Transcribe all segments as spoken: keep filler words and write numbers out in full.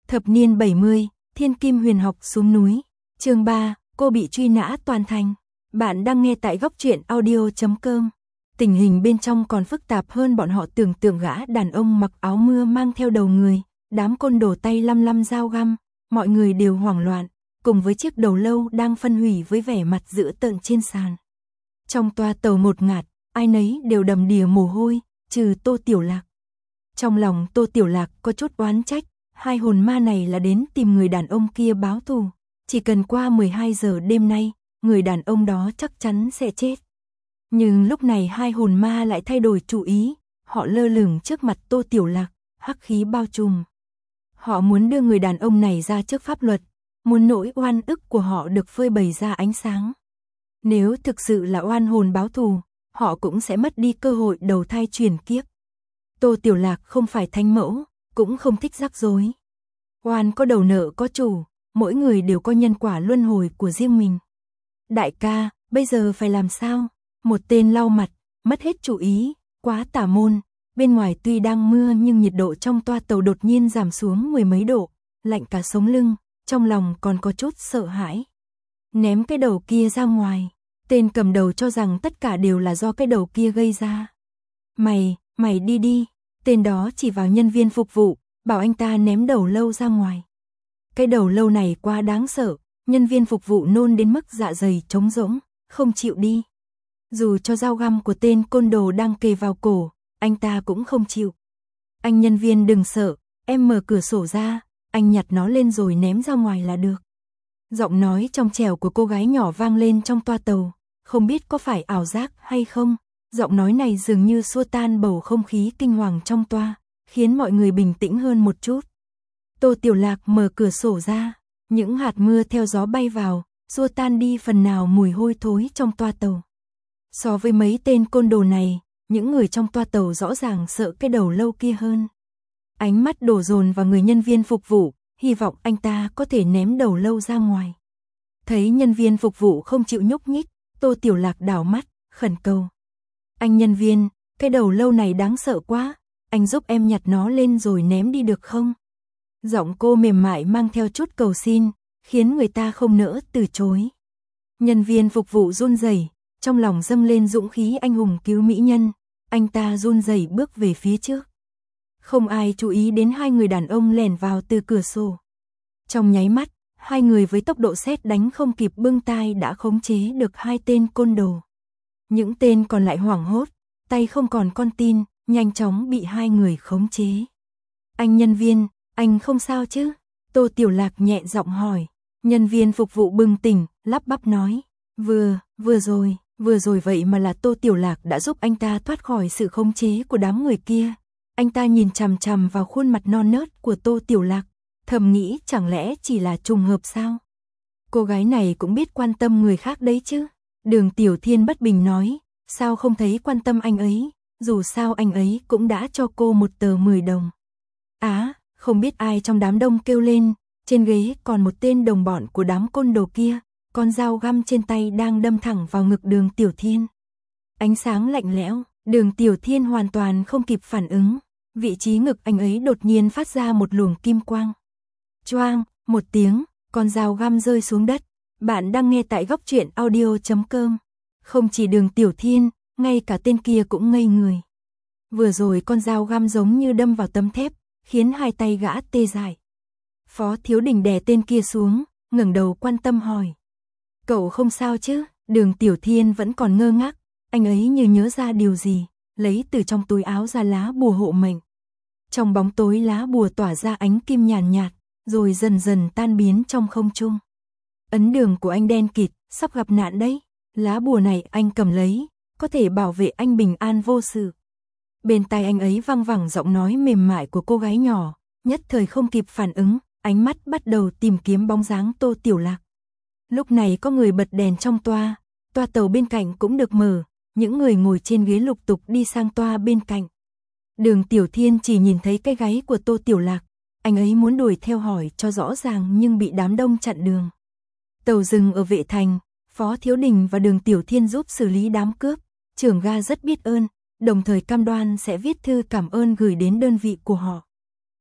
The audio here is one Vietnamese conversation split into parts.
Thập niên bảy mươi, Thiên Kim Huyền Học xuống núi. Chương ba, cô bị truy nã toàn thành. Bạn đang nghe tại góc truyện audio chấm com. Tình hình bên trong còn phức tạp hơn bọn họ tưởng tượng. Gã đàn ông mặc áo mưa mang theo đầu người, đám côn đồ tay lăm lăm dao găm, mọi người đều hoảng loạn, cùng với chiếc đầu lâu đang phân hủy với vẻ mặt dữ tợn trên sàn. Trong toa tàu một ngạt, ai nấy đều đầm đìa mồ hôi, trừ Tô Tiểu Lạc. Trong lòng Tô Tiểu Lạc có chút oán trách, hai hồn ma này là đến tìm người đàn ông kia báo thù. Chỉ cần qua mười hai giờ đêm nay, người đàn ông đó chắc chắn sẽ chết. Nhưng lúc này hai hồn ma lại thay đổi chủ ý, họ lơ lửng trước mặt Tô Tiểu Lạc, hắc khí bao trùm. Họ muốn đưa người đàn ông này ra trước pháp luật, muốn nỗi oan ức của họ được phơi bày ra ánh sáng. Nếu thực sự là oan hồn báo thù, họ cũng sẽ mất đi cơ hội đầu thai chuyển kiếp. Tô Tiểu Lạc không phải thánh mẫu, cũng không thích rắc rối. Oan có đầu nợ có chủ, mỗi người đều có nhân quả luân hồi của riêng mình. Đại ca, bây giờ phải làm sao? Một tên lau mặt, mất hết chủ ý, quá tà môn. Bên ngoài tuy đang mưa nhưng nhiệt độ trong toa tàu đột nhiên giảm xuống mười mấy độ, lạnh cả sống lưng, trong lòng còn có chút sợ hãi. Ném cái đầu kia ra ngoài, tên cầm đầu cho rằng tất cả đều là do cái đầu kia gây ra. Mày, mày đi đi, tên đó chỉ vào nhân viên phục vụ, bảo anh ta ném đầu lâu ra ngoài. Cái đầu lâu này quá đáng sợ, nhân viên phục vụ nôn đến mức dạ dày trống rỗng, không chịu đi. Dù cho dao găm của tên côn đồ đang kề vào cổ, anh ta cũng không chịu. Anh nhân viên đừng sợ, em mở cửa sổ ra, anh nhặt nó lên rồi ném ra ngoài là được. Giọng nói trong trẻo của cô gái nhỏ vang lên trong toa tàu, không biết có phải ảo giác hay không. Giọng nói này dường như xua tan bầu không khí kinh hoàng trong toa, khiến mọi người bình tĩnh hơn một chút. Tô Tiểu Lạc mở cửa sổ ra, những hạt mưa theo gió bay vào, xua tan đi phần nào mùi hôi thối trong toa tàu. So với mấy tên côn đồ này, những người trong toa tàu rõ ràng sợ cái đầu lâu kia hơn. Ánh mắt đổ dồn vào người nhân viên phục vụ, hy vọng anh ta có thể ném đầu lâu ra ngoài. Thấy nhân viên phục vụ không chịu nhúc nhích, Tô Tiểu Lạc đảo mắt, khẩn cầu. Anh nhân viên, cái đầu lâu này đáng sợ quá, anh giúp em nhặt nó lên rồi ném đi được không? Giọng cô mềm mại mang theo chút cầu xin, khiến người ta không nỡ từ chối. Nhân viên phục vụ run rẩy, trong lòng dâng lên dũng khí anh hùng cứu mỹ nhân, anh ta run rẩy bước về phía trước. Không ai chú ý đến hai người đàn ông lẻn vào từ cửa sổ. Trong nháy mắt, hai người với tốc độ sét đánh không kịp bưng tai đã khống chế được hai tên côn đồ. Những tên còn lại hoảng hốt, tay không còn con tin, nhanh chóng bị hai người khống chế. Anh nhân viên, anh không sao chứ? Tô Tiểu Lạc nhẹ giọng hỏi. Nhân viên phục vụ bừng tỉnh, lắp bắp nói. Vừa, vừa rồi, vừa rồi vậy mà là Tô Tiểu Lạc đã giúp anh ta thoát khỏi sự khống chế của đám người kia. Anh ta nhìn chằm chằm vào khuôn mặt non nớt của Tô Tiểu Lạc, thầm nghĩ chẳng lẽ chỉ là trùng hợp sao? Cô gái này cũng biết quan tâm người khác đấy chứ. Đường Tiểu Thiên bất bình nói, sao không thấy quan tâm anh ấy, dù sao anh ấy cũng đã cho cô một tờ mười đồng. Á, à, không biết ai trong đám đông kêu lên, trên ghế còn một tên đồng bọn của đám côn đồ kia, con dao găm trên tay đang đâm thẳng vào ngực Đường Tiểu Thiên. Ánh sáng lạnh lẽo, Đường Tiểu Thiên hoàn toàn không kịp phản ứng, vị trí ngực anh ấy đột nhiên phát ra một luồng kim quang. Choang, một tiếng, con dao găm rơi xuống đất. Bạn đang nghe tại góc truyện audio chấm com. Không chỉ Đường Tiểu Thiên, ngay cả tên kia cũng ngây người. Vừa rồi con dao găm giống như đâm vào tấm thép, khiến hai tay gã tê dại. Phó Thiếu Đình đè tên kia xuống, ngẩng đầu quan tâm hỏi. Cậu không sao chứ? Đường Tiểu Thiên vẫn còn ngơ ngác, anh ấy như nhớ ra điều gì, lấy từ trong túi áo ra lá bùa hộ mệnh. Trong bóng tối lá bùa tỏa ra ánh kim nhàn nhạt, rồi dần dần tan biến trong không trung. Ấn đường của anh đen kịt, sắp gặp nạn đấy. Lá bùa này anh cầm lấy, có thể bảo vệ anh bình an vô sự. Bên tai anh ấy vang vẳng giọng nói mềm mại của cô gái nhỏ, nhất thời không kịp phản ứng, ánh mắt bắt đầu tìm kiếm bóng dáng Tô Tiểu Lạc. Lúc này có người bật đèn trong toa, toa tàu bên cạnh cũng được mở, những người ngồi trên ghế lục tục đi sang toa bên cạnh. Đường Tiểu Thiên chỉ nhìn thấy cái gáy của Tô Tiểu Lạc, anh ấy muốn đuổi theo hỏi cho rõ ràng nhưng bị đám đông chặn đường. Tàu dừng ở Vệ Thành, Phó Thiếu Đình và Đường Tiểu Thiên giúp xử lý đám cướp, trưởng ga rất biết ơn, đồng thời cam đoan sẽ viết thư cảm ơn gửi đến đơn vị của họ.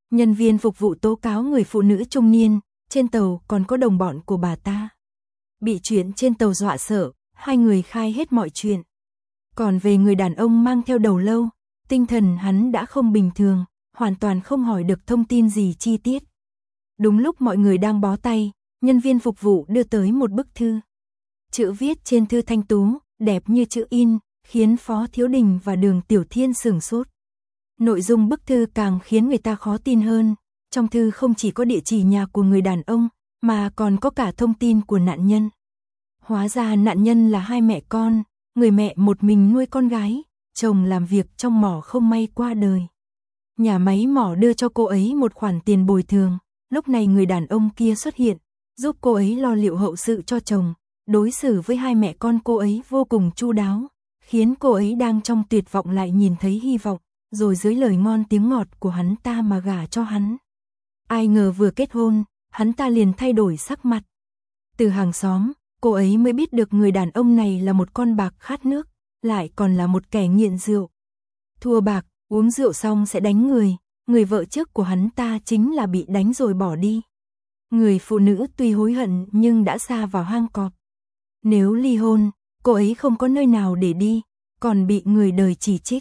Nhân viên phục vụ tố cáo người phụ nữ trung niên, trên tàu còn có đồng bọn của bà ta. Bị chuyện trên tàu dọa sợ, hai người khai hết mọi chuyện. Còn về người đàn ông mang theo đầu lâu, tinh thần hắn đã không bình thường, hoàn toàn không hỏi được thông tin gì chi tiết. Đúng lúc mọi người đang bó tay, nhân viên phục vụ đưa tới một bức thư. Chữ viết trên thư thanh tú, đẹp như chữ in, khiến Phó Thiếu Đình và Đường Tiểu Thiên sửng sốt. Nội dung bức thư càng khiến người ta khó tin hơn. Trong thư không chỉ có địa chỉ nhà của người đàn ông, mà còn có cả thông tin của nạn nhân. Hóa ra nạn nhân là hai mẹ con, người mẹ một mình nuôi con gái, chồng làm việc trong mỏ không may qua đời. Nhà máy mỏ đưa cho cô ấy một khoản tiền bồi thường, lúc này người đàn ông kia xuất hiện, giúp cô ấy lo liệu hậu sự cho chồng, đối xử với hai mẹ con cô ấy vô cùng chu đáo, khiến cô ấy đang trong tuyệt vọng lại nhìn thấy hy vọng, rồi dưới lời ngon tiếng ngọt của hắn ta mà gả cho hắn. Ai ngờ vừa kết hôn, hắn ta liền thay đổi sắc mặt. Từ hàng xóm, cô ấy mới biết được người đàn ông này là một con bạc khát nước, lại còn là một kẻ nghiện rượu. Thua bạc, uống rượu xong sẽ đánh người, người vợ trước của hắn ta chính là bị đánh rồi bỏ đi. Người phụ nữ tuy hối hận nhưng đã sa vào hang cọp. Nếu ly hôn, cô ấy không có nơi nào để đi, còn bị người đời chỉ trích.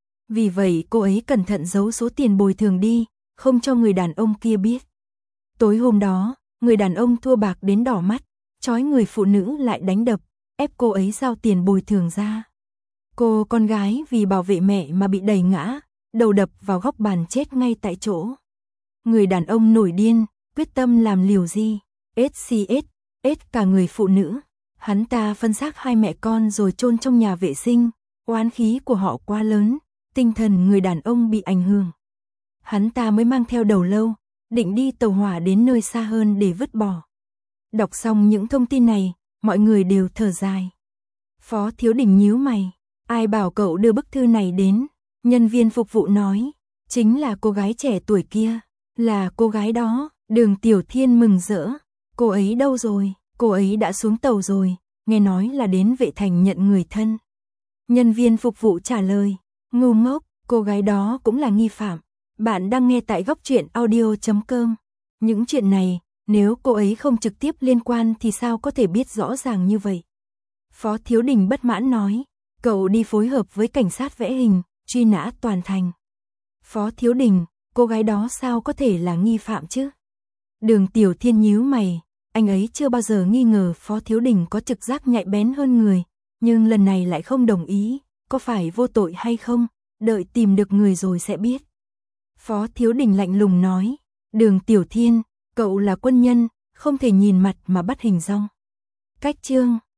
Vì vậy cô ấy cẩn thận giấu số tiền bồi thường đi, không cho người đàn ông kia biết. Tối hôm đó, người đàn ông thua bạc đến đỏ mắt, trói người phụ nữ lại đánh đập, ép cô ấy giao tiền bồi thường ra. Cô con gái vì bảo vệ mẹ mà bị đẩy ngã, đầu đập vào góc bàn chết ngay tại chỗ. Người đàn ông nổi điên, quyết tâm làm liều gì, ét xê ét, ét cả người phụ nữ. Hắn ta phân xác hai mẹ con rồi chôn trong nhà vệ sinh, oán khí của họ quá lớn, tinh thần người đàn ông bị ảnh hưởng. Hắn ta mới mang theo đầu lâu, định đi tàu hỏa đến nơi xa hơn để vứt bỏ. Đọc xong những thông tin này, mọi người đều thở dài. Phó Thiếu Đình nhíu mày, ai bảo cậu đưa bức thư này đến? Nhân viên phục vụ nói, chính là cô gái trẻ tuổi kia, là cô gái đó. Đường Tiểu Thiên mừng rỡ, cô ấy đâu rồi? Cô ấy đã xuống tàu rồi, nghe nói là đến Vệ Thành nhận người thân. Nhân viên phục vụ trả lời, ngu ngốc, cô gái đó cũng là nghi phạm. Bạn đang nghe tại góc truyện audio chấm com. Những chuyện này, nếu cô ấy không trực tiếp liên quan thì sao có thể biết rõ ràng như vậy? Phó Thiếu Đình bất mãn nói, cậu đi phối hợp với cảnh sát vẽ hình, truy nã toàn thành. Phó Thiếu Đình, cô gái đó sao có thể là nghi phạm chứ? Đường Tiểu Thiên nhíu mày, anh ấy chưa bao giờ nghi ngờ Phó Thiếu Đình có trực giác nhạy bén hơn người, nhưng lần này lại không đồng ý, có phải vô tội hay không, đợi tìm được người rồi sẽ biết. Phó Thiếu Đình lạnh lùng nói, Đường Tiểu Thiên, cậu là quân nhân, không thể nhìn mặt mà bắt hình dong. Cách chương